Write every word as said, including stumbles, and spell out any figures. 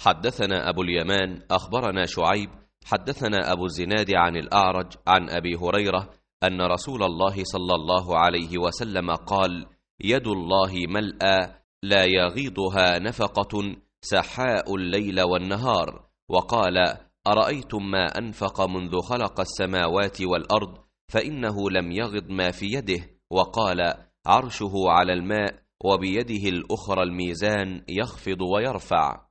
حدثنا أبو اليمان أخبرنا شعيب حدثنا أبو الزناد عن الأعرج عن أبي هريرة أن رسول الله صلى الله عليه وسلم قال: يد الله ملأى لا يغيضها نفقة سحاء الليل والنهار. وقال: أرأيتم ما أنفق منذ خلق السماوات والأرض فإنه لم يغض ما في يده. وقال: عرشه على الماء وبيده الأخرى الميزان يخفض ويرفع.